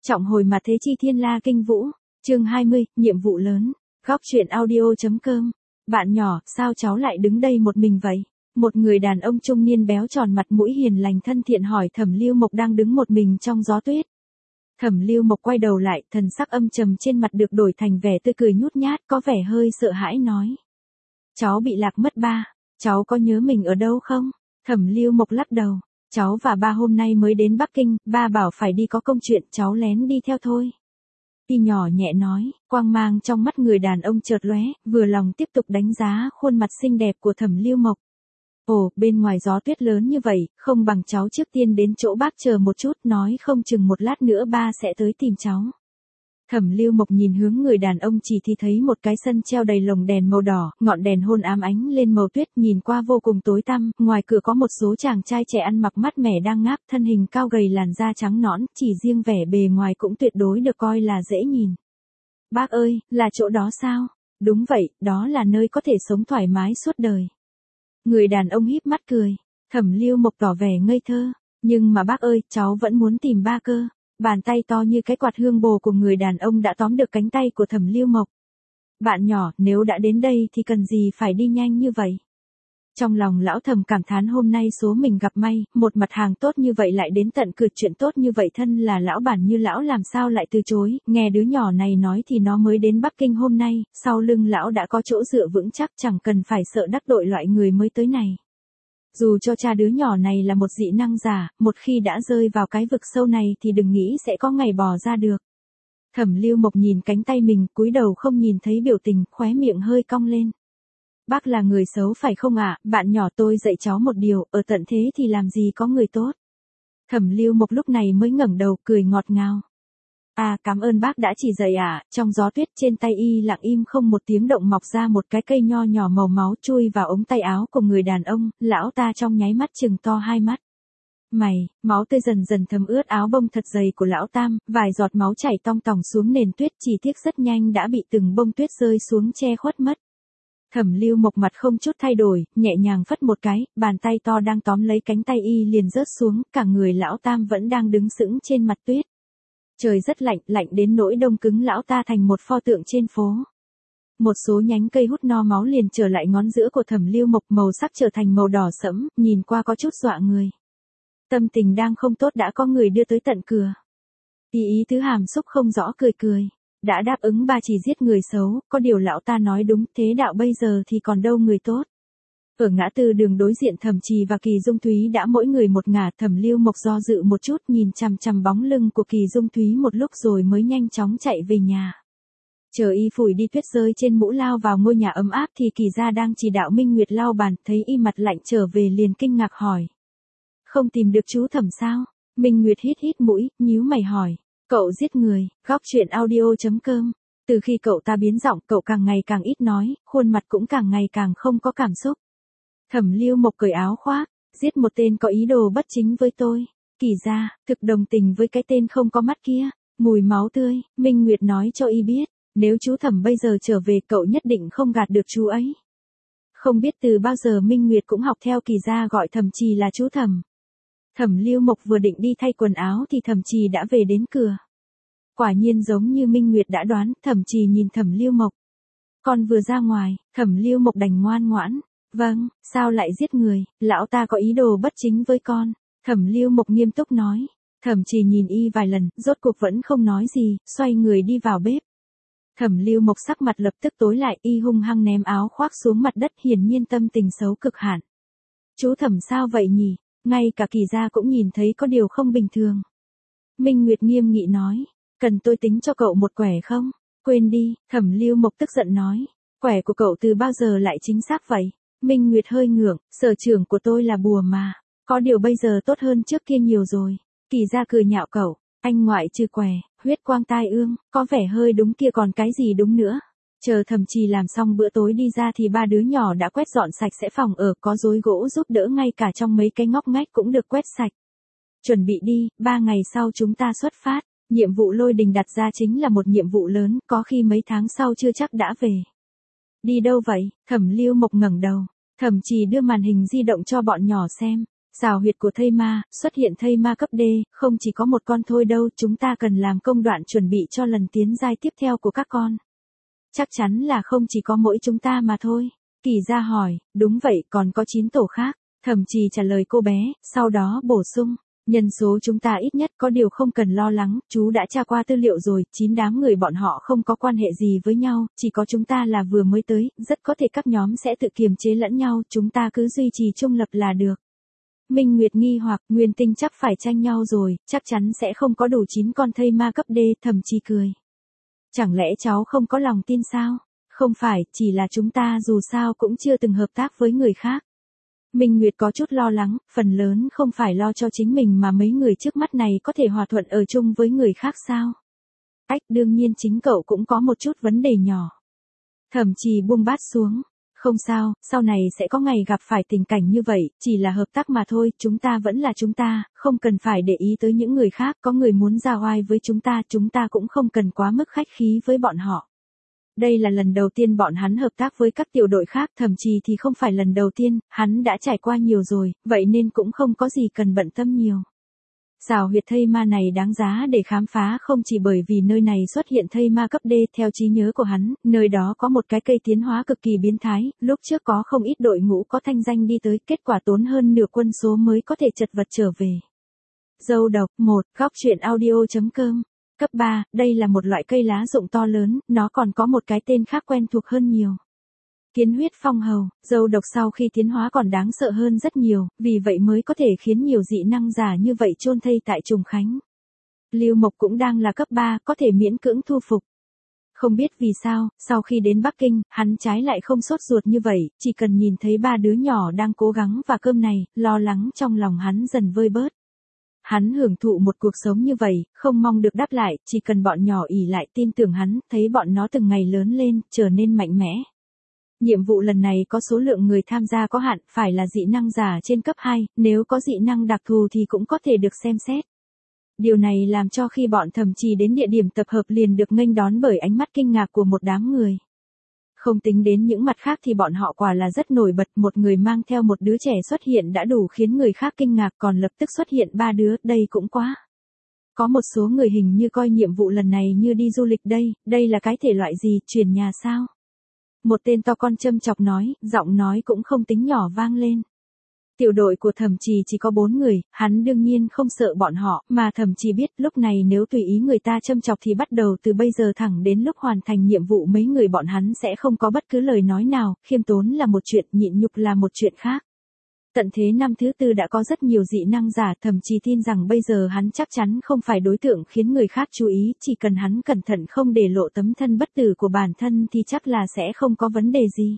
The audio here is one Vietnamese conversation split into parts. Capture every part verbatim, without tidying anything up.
Trọng hồi mà thế chi thiên la kinh vũ. Chương hai mươi, nhiệm vụ lớn. Góc truyện audio.com. Bạn nhỏ, sao cháu lại đứng đây một mình vậy? Một người đàn ông trung niên béo tròn mặt mũi hiền lành thân thiện hỏi Thẩm Lưu Mộc đang đứng một mình trong gió tuyết. Thẩm Lưu Mộc quay đầu lại, thần sắc âm trầm trên mặt được đổi thành vẻ tươi cười nhút nhát, có vẻ hơi sợ hãi nói. Cháu bị lạc mất ba, cháu có nhớ mình ở đâu không? Thẩm Lưu Mộc lắc đầu. Cháu và ba hôm nay mới đến Bắc Kinh, ba bảo phải đi có công chuyện, cháu lén đi theo thôi. Y nhỏ nhẹ nói, quang mang trong mắt người đàn ông chợt lóe, vừa lòng tiếp tục đánh giá khuôn mặt xinh đẹp của Thẩm Lưu Mộc. Ồ, bên ngoài gió tuyết lớn như vậy, không bằng cháu trước tiên đến chỗ bác chờ một chút, nói không chừng một lát nữa ba sẽ tới tìm cháu. Thẩm Lưu Mộc nhìn hướng người đàn ông chỉ thì thấy một cái sân treo đầy lồng đèn màu đỏ, ngọn đèn hôn ám ánh lên màu tuyết nhìn qua vô cùng tối tăm, ngoài cửa có một số chàng trai trẻ ăn mặc mát mẻ đang ngáp, thân hình cao gầy làn da trắng nõn, chỉ riêng vẻ bề ngoài cũng tuyệt đối được coi là dễ nhìn. Bác ơi, là chỗ đó sao? Đúng vậy, đó là nơi có thể sống thoải mái suốt đời. Người đàn ông híp mắt cười, Thẩm Lưu Mộc tỏ vẻ ngây thơ, nhưng mà bác ơi, cháu vẫn muốn tìm ba cơ. Bàn tay to như cái quạt hương bồ của người đàn ông đã tóm được cánh tay của Thẩm Lưu Mộc. Bạn nhỏ, nếu đã đến đây thì cần gì phải đi nhanh như vậy? Trong lòng lão Thẩm cảm thán hôm nay số mình gặp may, một mặt hàng tốt như vậy lại đến tận cửa, chuyện tốt như vậy thân là lão bản như lão làm sao lại từ chối, nghe đứa nhỏ này nói thì nó mới đến Bắc Kinh hôm nay, sau lưng lão đã có chỗ dựa vững chắc, chẳng cần phải sợ đắc tội loại người mới tới này. Dù cho cha đứa nhỏ này là một dị năng giả, một khi đã rơi vào cái vực sâu này thì đừng nghĩ sẽ có ngày bò ra được. Thẩm Lưu Mộc nhìn cánh tay mình, cúi đầu không nhìn thấy biểu tình, khóe miệng hơi cong lên. Bác là người xấu phải không ạ? À? Bạn nhỏ tôi dạy cháu một điều, ở tận thế thì làm gì có người tốt. Thẩm Lưu Mộc lúc này mới ngẩng đầu cười ngọt ngào. À, cảm ơn bác đã chỉ dạy ạ. À. Trong gió tuyết trên tay y lặng im không một tiếng động mọc ra một cái cây nho nhỏ màu máu chui vào ống tay áo của người đàn ông, lão ta trong nháy mắt trừng to hai mắt. Mày, máu tươi dần dần thấm ướt áo bông thật dày của lão tam, vài giọt máu chảy tong tòng xuống nền tuyết, chỉ tiếc rất nhanh đã bị từng bông tuyết rơi xuống che khuất mất. Thẩm Lưu Mộc mặt không chút thay đổi, nhẹ nhàng phất một cái, bàn tay to đang tóm lấy cánh tay y liền rớt xuống, cả người lão tam vẫn đang đứng sững trên mặt tuyết. Trời rất lạnh, lạnh đến nỗi đông cứng lão ta thành một pho tượng trên phố. Một số nhánh cây hút no máu liền trở lại ngón giữa của Thẩm Lưu Mộc, màu sắc trở thành màu đỏ sẫm, nhìn qua có chút dọa người. Tâm tình đang không tốt đã có người đưa tới tận cửa. Ý ý tứ hàm xúc không rõ cười cười. Đã đáp ứng ba chỉ giết người xấu, có điều lão ta nói đúng, thế đạo bây giờ thì còn đâu người tốt. Ở ngã tư đường đối diện Thẩm Trì và Kỳ Dung Thúy đã mỗi người một ngả, Thẩm Lưu Mộc do dự một chút nhìn chằm chằm bóng lưng của Kỳ Dung Thúy một lúc rồi mới nhanh chóng chạy về nhà. Chờ y phủi đi tuyết rơi trên mũ lao vào ngôi nhà ấm áp thì Kỳ gia đang chỉ đạo Minh Nguyệt lau bàn, thấy y mặt lạnh trở về liền kinh ngạc hỏi. Không tìm được chú Thẩm sao? Minh Nguyệt hít hít mũi, nhíu mày hỏi. Cậu giết người, góc truyện audio.com. Từ khi cậu ta biến giọng, cậu càng ngày càng ít nói, khuôn mặt cũng càng ngày càng không có cảm xúc. Thẩm Lưu Mộc cởi áo khoác, giết một tên có ý đồ bất chính với tôi. Kỳ gia, thực đồng tình với cái tên không có mắt kia. Mùi máu tươi, Minh Nguyệt nói cho y biết, nếu chú Thẩm bây giờ trở về cậu nhất định không gạt được chú ấy. Không biết từ bao giờ Minh Nguyệt cũng học theo Kỳ gia gọi Thẩm Trì là chú Thẩm. Thẩm Lưu Mộc vừa định đi thay quần áo thì Thẩm Trì đã về đến cửa. Quả nhiên giống như Minh Nguyệt đã đoán, Thẩm Trì nhìn Thẩm Lưu Mộc. Con vừa ra ngoài, Thẩm Lưu Mộc đành ngoan ngoãn. Vâng, sao lại giết người, lão ta có ý đồ bất chính với con. Thẩm Lưu Mộc nghiêm túc nói. Thẩm Trì nhìn y vài lần, rốt cuộc vẫn không nói gì, xoay người đi vào bếp. Thẩm Lưu Mộc sắc mặt lập tức tối lại, y hung hăng ném áo khoác xuống mặt đất, hiển nhiên tâm tình xấu cực hạn. Chú Thẩm sao vậy nhỉ? Ngay cả Kỳ gia cũng nhìn thấy có điều không bình thường. Minh Nguyệt nghiêm nghị nói, cần tôi tính cho cậu một quẻ không? Quên đi, Thẩm Lưu Mộc tức giận nói, quẻ của cậu từ bao giờ lại chính xác vậy? Minh Nguyệt hơi ngượng, sở trường của tôi là bùa mà, có điều bây giờ tốt hơn trước kia nhiều rồi. Kỳ gia cười nhạo cậu, anh ngoại trừ quẻ, huyết quang tai ương, có vẻ hơi đúng kia còn cái gì đúng nữa. Chờ Thẩm Trì làm xong bữa tối đi ra thì ba đứa nhỏ đã quét dọn sạch sẽ phòng ở, có rối gỗ giúp đỡ, ngay cả trong mấy cái ngóc ngách cũng được quét sạch. Chuẩn bị đi, ba ngày sau chúng ta xuất phát, nhiệm vụ Lôi Đình đặt ra chính là một nhiệm vụ lớn, có khi mấy tháng sau chưa chắc đã về. Đi đâu vậy? Thẩm Lưu Mộc ngẩng đầu, Thẩm Trì đưa màn hình di động cho bọn nhỏ xem. Xào huyệt của thây ma, xuất hiện thây ma cấp D, không chỉ có một con thôi đâu, chúng ta cần làm công đoạn chuẩn bị cho lần tiến giai tiếp theo của các con. Chắc chắn là không chỉ có mỗi chúng ta mà thôi. Kỳ gia hỏi, đúng vậy, còn có chín tổ khác. Thẩm Trì trả lời cô bé, sau đó bổ sung, nhân số chúng ta ít nhất, có điều không cần lo lắng, chú đã tra qua tư liệu rồi, chín đám người bọn họ không có quan hệ gì với nhau, chỉ có chúng ta là vừa mới tới, rất có thể các nhóm sẽ tự kiềm chế lẫn nhau, chúng ta cứ duy trì trung lập là được. Minh Nguyệt nghi hoặc, Nguyên Tinh chắc phải tranh nhau rồi, chắc chắn sẽ không có đủ chín con thây ma cấp D, Thẩm Trì cười. Chẳng lẽ cháu không có lòng tin sao? Không phải, chỉ là chúng ta dù sao cũng chưa từng hợp tác với người khác. Minh Nguyệt có chút lo lắng, phần lớn không phải lo cho chính mình mà mấy người trước mắt này có thể hòa thuận ở chung với người khác sao? Ách, đương nhiên chính cậu cũng có một chút vấn đề nhỏ. Thẩm Trì buông bát xuống. Không sao, sau này sẽ có ngày gặp phải tình cảnh như vậy, chỉ là hợp tác mà thôi, chúng ta vẫn là chúng ta, không cần phải để ý tới những người khác, có người muốn ra oai với chúng ta, chúng ta cũng không cần quá mức khách khí với bọn họ. Đây là lần đầu tiên bọn hắn hợp tác với các tiểu đội khác, Thậm chí thì không phải lần đầu tiên, hắn đã trải qua nhiều rồi, vậy nên cũng không có gì cần bận tâm nhiều. Xào huyệt thây ma này đáng giá để khám phá không chỉ bởi vì nơi này xuất hiện thây ma cấp D, theo trí nhớ của hắn, nơi đó có một cái cây tiến hóa cực kỳ biến thái, lúc trước có không ít đội ngũ có thanh danh đi tới, kết quả tốn hơn nửa quân số mới có thể chật vật trở về. Dâu độc, một, góc truyện audio chấm com. Cấp ba, đây là một loại cây lá rụng to lớn, nó còn có một cái tên khác quen thuộc hơn nhiều. Kiến huyết phong hầu, dâu độc sau khi tiến hóa còn đáng sợ hơn rất nhiều, vì vậy mới có thể khiến nhiều dị năng giả như vậy chôn thây tại Trùng Khánh. Lưu Mộc cũng đang là cấp ba, có thể miễn cưỡng thu phục. Không biết vì sao, sau khi đến Bắc Kinh, hắn trái lại không sốt ruột như vậy, chỉ cần nhìn thấy ba đứa nhỏ đang cố gắng và cơm này, lo lắng trong lòng hắn dần vơi bớt. Hắn hưởng thụ một cuộc sống như vậy, không mong được đáp lại, chỉ cần bọn nhỏ ỷ lại tin tưởng hắn, thấy bọn nó từng ngày lớn lên, trở nên mạnh mẽ. Nhiệm vụ lần này có số lượng người tham gia có hạn, phải là dị năng giả trên cấp hai, nếu có dị năng đặc thù thì cũng có thể được xem xét. Điều này làm cho khi bọn Thẩm Trì đến địa điểm tập hợp liền được nghênh đón bởi ánh mắt kinh ngạc của một đám người. Không tính đến những mặt khác thì bọn họ quả là rất nổi bật, một người mang theo một đứa trẻ xuất hiện đã đủ khiến người khác kinh ngạc, còn lập tức xuất hiện ba đứa, đây cũng quá. Có một số người hình như coi nhiệm vụ lần này như đi du lịch đây, đây là cái thể loại gì, chuyển nhà sao? Một tên to con châm chọc nói, giọng nói cũng không tính nhỏ vang lên. Tiểu đội của Thẩm Trì chỉ có bốn người, hắn đương nhiên không sợ bọn họ, mà Thẩm Trì biết lúc này nếu tùy ý người ta châm chọc thì bắt đầu từ bây giờ thẳng đến lúc hoàn thành nhiệm vụ mấy người bọn hắn sẽ không có bất cứ lời nói nào, khiêm tốn là một chuyện, nhịn nhục là một chuyện khác. Tận thế năm thứ tư đã có rất nhiều dị năng giả, Thẩm Trì tin rằng bây giờ hắn chắc chắn không phải đối tượng khiến người khác chú ý, chỉ cần hắn cẩn thận không để lộ tấm thân bất tử của bản thân thì chắc là sẽ không có vấn đề gì.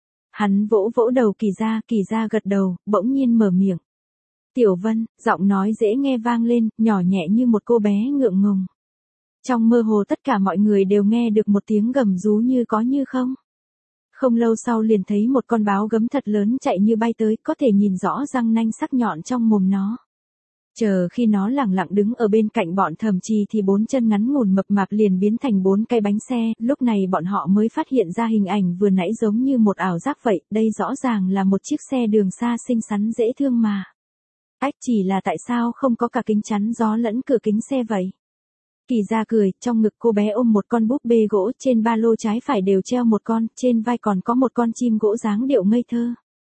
Hắn vỗ vỗ đầu Kỳ Gia, Kỳ Gia gật đầu, bỗng nhiên mở miệng. Tiểu Vân, giọng nói dễ nghe vang lên, nhỏ nhẹ như một cô bé ngượng ngùng. Trong mơ hồ tất cả mọi người đều nghe được một tiếng gầm rú như có như không. Không lâu sau liền thấy một con báo gấm thật lớn chạy như bay tới, có thể nhìn rõ răng nanh sắc nhọn trong mồm nó. Chờ khi nó lẳng lặng đứng ở bên cạnh bọn Thẩm Trì thì bốn chân ngắn ngủn mập mạp liền biến thành bốn cái bánh xe, lúc này bọn họ mới phát hiện ra hình ảnh vừa nãy giống như một ảo giác vậy, đây rõ ràng là một chiếc xe đường xa xinh xắn dễ thương mà. Ách, chỉ là tại sao không có cả kính chắn gió lẫn cửa kính xe vậy? Kỳ Gia cười, trong ngực cô bé ôm một con búp bê gỗ, trên ba lô trái phải đều treo một con, trên vai còn có một con chim gỗ dáng điệu ngây thơ.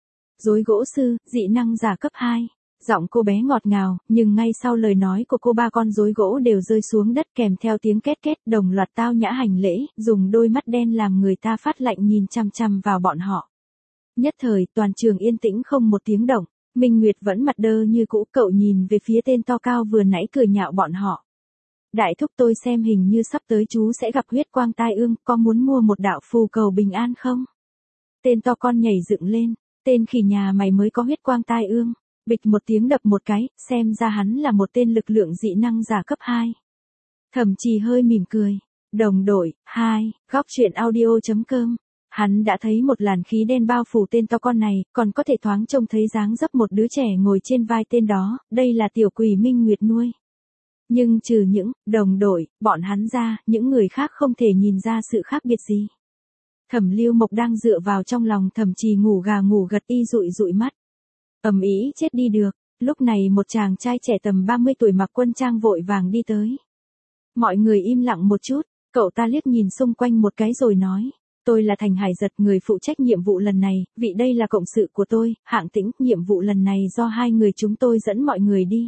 Rối gỗ sư, dị năng giả cấp hai. Giọng cô bé ngọt ngào, nhưng ngay sau lời nói của cô ba con rối gỗ đều rơi xuống đất kèm theo tiếng két két, đồng loạt tao nhã hành lễ, dùng đôi mắt đen làm người ta phát lạnh nhìn chằm chằm vào bọn họ. Nhất thời, toàn trường yên tĩnh không một tiếng động, Minh Nguyệt vẫn mặt đơ như cũ, cậu nhìn về phía tên to cao vừa nãy cười nhạo bọn họ. Đại thúc, tôi xem hình như sắp tới chú sẽ gặp huyết quang tai ương, có muốn mua một đạo phù cầu bình an không? Tên to con nhảy dựng lên, tên khỉ nhà mày mới có huyết quang tai ương. Bịch một tiếng đập một cái, xem ra hắn là một tên lực lượng dị năng giả cấp hai. Thẩm Trì hơi mỉm cười. Đồng đội, hai, góc truyện audio chấm com. Hắn đã thấy một làn khí đen bao phủ tên to con này, còn có thể thoáng trông thấy dáng dấp một đứa trẻ ngồi trên vai tên đó, đây là tiểu quỷ Minh Nguyệt nuôi. Nhưng trừ những đồng đội, bọn hắn ra, những người khác không thể nhìn ra sự khác biệt gì. Thẩm Lưu Mộc đang dựa vào trong lòng Thẩm Trì ngủ gà ngủ gật y dụi dụi mắt. Ầm ĩ chết đi được, Lúc này một chàng trai trẻ tầm ba mươi tuổi mặc quân trang vội vàng đi tới. Mọi người im lặng một chút, cậu ta liếc nhìn xung quanh một cái rồi nói. Tôi là Thành Hải Giật, người phụ trách nhiệm vụ lần này, vị đây là cộng sự của tôi, Hạng Tĩnh, nhiệm vụ lần này do hai người chúng tôi dẫn mọi người đi.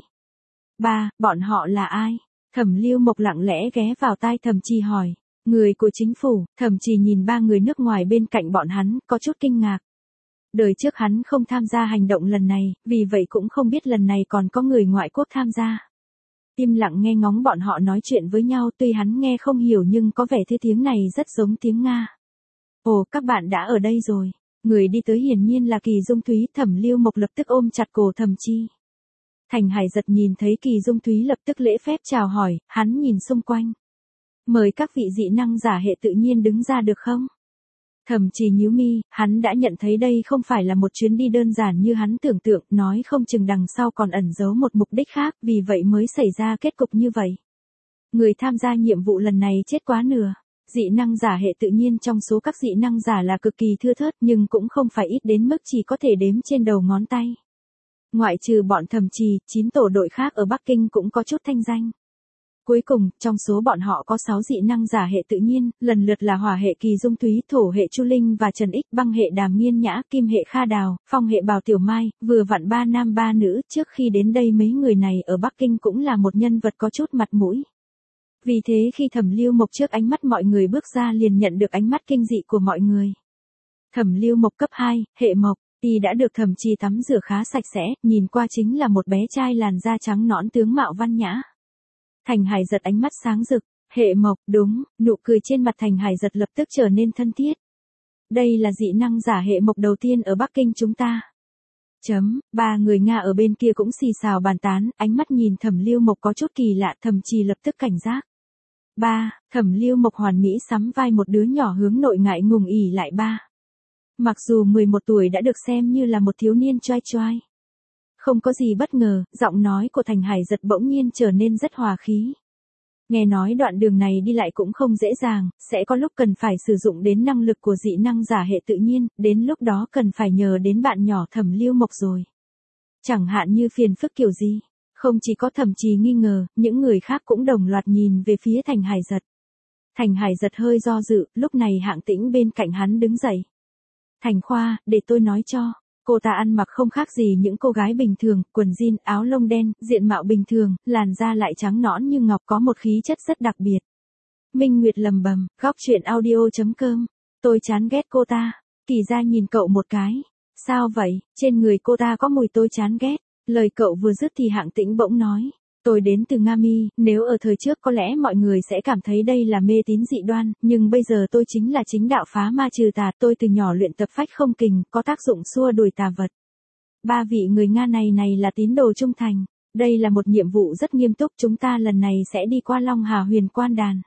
Ba, bọn họ là ai? Thẩm Lưu Mộc lặng lẽ ghé vào tai Thẩm Trì hỏi. Người của chính phủ. Thẩm Trì nhìn ba người nước ngoài bên cạnh bọn hắn, có chút kinh ngạc. Đời trước hắn không tham gia hành động lần này, vì vậy cũng không biết lần này còn có người ngoại quốc tham gia. Im lặng nghe ngóng bọn họ nói chuyện với nhau, tuy hắn nghe không hiểu nhưng có vẻ thứ tiếng này rất giống tiếng Nga. Ồ, các bạn đã ở đây rồi. Người đi tới hiển nhiên là Kỳ Dung Thúy. Thẩm Lưu Mộc lập tức ôm chặt cổ Thẩm Chi. Thành Hải Giật nhìn thấy Kỳ Dung Thúy lập tức lễ phép chào hỏi, hắn nhìn xung quanh. Mời các vị dị năng giả hệ tự nhiên đứng ra được không? Thẩm Trì nhíu mi, hắn đã nhận thấy đây không phải là một chuyến đi đơn giản như hắn tưởng tượng, nói không chừng đằng sau còn ẩn giấu một mục đích khác, vì vậy mới xảy ra kết cục như vậy. Người tham gia nhiệm vụ lần này chết quá nửa. Dị năng giả hệ tự nhiên trong số các dị năng giả là cực kỳ thưa thớt nhưng cũng không phải ít đến mức chỉ có thể đếm trên đầu ngón tay. Ngoại trừ bọn Thẩm Trì, chín tổ đội khác ở Bắc Kinh cũng có chút thanh danh. Cuối cùng, trong số bọn họ có sáu dị năng giả hệ tự nhiên, lần lượt là hỏa hệ Kỳ Dung Thúy, thổ hệ Chu Linh và Trần Ích, băng hệ Đàm Nghiên Nhã, kim hệ Kha Đào, phong hệ Bào Tiểu Mai, vừa vặn ba nam ba nữ. Trước khi đến đây mấy người này ở Bắc Kinh cũng là một nhân vật có chút mặt mũi. Vì thế khi Thẩm Lưu Mộc trước ánh mắt mọi người bước ra liền nhận được ánh mắt kinh dị của mọi người. Thẩm Lưu Mộc cấp hai, hệ Mộc, y đã được Thẩm Trì tắm rửa khá sạch sẽ, nhìn qua chính là một bé trai làn da trắng nõn tướng mạo văn nhã. Thành Hải Giật ánh mắt sáng rực, hệ Mộc, đúng, nụ cười trên mặt Thành Hải Giật lập tức trở nên thân thiết. Đây là dị năng giả hệ Mộc đầu tiên ở Bắc Kinh chúng ta. Chấm, ba người Nga ở bên kia cũng xì xào bàn tán, ánh mắt nhìn Thẩm Lưu Mộc có chút kỳ lạ, Thẩm Trì lập tức cảnh giác. Ba, Thẩm Lưu Mộc hoàn mỹ sắm vai một đứa nhỏ hướng nội ngại ngùng ỉ lại ba. Mặc dù mười một tuổi đã được xem như là một thiếu niên choai choai. Không có gì bất ngờ, giọng nói của Thành Hải Giật bỗng nhiên trở nên rất hòa khí. Nghe nói đoạn đường này đi lại cũng không dễ dàng, sẽ có lúc cần phải sử dụng đến năng lực của dị năng giả hệ tự nhiên, đến lúc đó cần phải nhờ đến bạn nhỏ Thẩm Lưu Mộc rồi. Chẳng hạn như phiền phức kiểu gì. Không chỉ có Thẩm Trì nghi ngờ, những người khác cũng đồng loạt nhìn về phía Thành Hải Giật. Thành Hải Giật hơi do dự, lúc này Hạng Tĩnh bên cạnh hắn đứng dậy. Thành Khoa, để tôi nói cho. Cô ta ăn mặc không khác gì những cô gái bình thường, quần jean, áo lông đen, diện mạo bình thường, làn da lại trắng nõn như ngọc, có một khí chất rất đặc biệt. Minh Nguyệt lầm bầm, góc truyện audio chấm com. Tôi chán ghét cô ta. Kỳ Gia nhìn cậu một cái. Sao vậy, trên người cô ta có mùi tôi chán ghét. Lời cậu vừa dứt thì Hạng Tĩnh bỗng nói. Tôi đến từ Nga Mi, nếu ở thời trước có lẽ mọi người sẽ cảm thấy đây là mê tín dị đoan, nhưng bây giờ tôi chính là chính đạo phá ma trừ tà, tôi từ nhỏ luyện tập phách không kình, có tác dụng xua đuổi tà vật. Ba vị người Nga này này là tín đồ trung thành. Đây là một nhiệm vụ rất nghiêm túc, chúng ta lần này sẽ đi qua Long Hà Huyền Quan Đàn.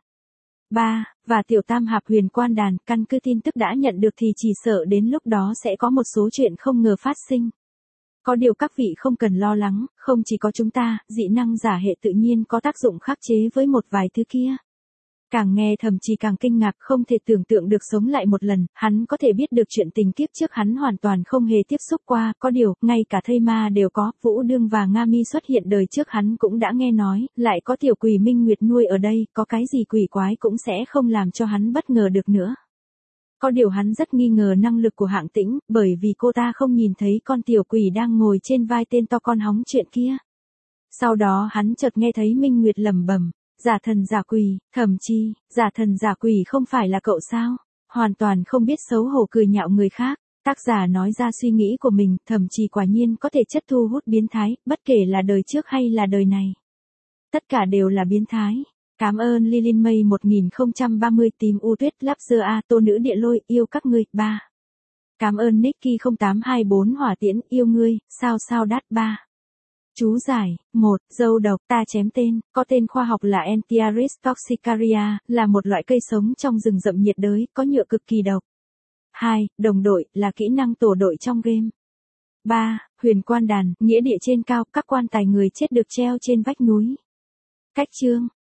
Ba, và Tiểu Tam Hạp Huyền Quan Đàn, căn cứ tin tức đã nhận được thì chỉ sợ đến lúc đó sẽ có một số chuyện không ngờ phát sinh. Có điều các vị không cần lo lắng, không chỉ có chúng ta, dị năng giả hệ tự nhiên có tác dụng khắc chế với một vài thứ kia. Càng nghe Thẩm Trì càng kinh ngạc, không thể tưởng tượng được sống lại một lần, hắn có thể biết được chuyện tình kiếp trước hắn hoàn toàn không hề tiếp xúc qua, có điều, ngay cả thây ma đều có, Vũ Đương và Nga Mi xuất hiện đời trước hắn cũng đã nghe nói, lại có tiểu quỷ Minh Nguyệt nuôi ở đây, có cái gì quỷ quái cũng sẽ không làm cho hắn bất ngờ được nữa. Có điều hắn rất nghi ngờ năng lực của Hạng Tĩnh, bởi vì cô ta không nhìn thấy con tiểu quỷ đang ngồi trên vai tên to con hóng chuyện kia. Sau đó hắn chợt nghe thấy Minh Nguyệt lẩm bẩm, giả thần giả quỷ, Thẩm Chi, giả thần giả quỷ không phải là cậu sao? Hoàn toàn không biết xấu hổ cười nhạo người khác. Tác giả nói ra suy nghĩ của mình, Thẩm Chi quả nhiên có thể chất thu hút biến thái, bất kể là đời trước hay là đời này. Tất cả đều là biến thái. Cảm ơn Lilin May một nghìn không trăm ba mươi tìm U Tuyết Lắp Dơ A Tô Nữ Địa Lôi yêu các ngươi. ba. Cảm ơn Nicky không tám hai bốn Hỏa Tiễn yêu ngươi, sao sao đát. ba. Chú giải, một. Dâu độc, ta chém tên, có tên khoa học là Antiaris toxicaria, là một loại cây sống trong rừng rậm nhiệt đới, có nhựa cực kỳ độc. hai. Đồng đội, là kỹ năng tổ đội trong game. ba. Huyền Quan Đàn, nghĩa địa trên cao, các quan tài người chết được treo trên vách núi. Cách chương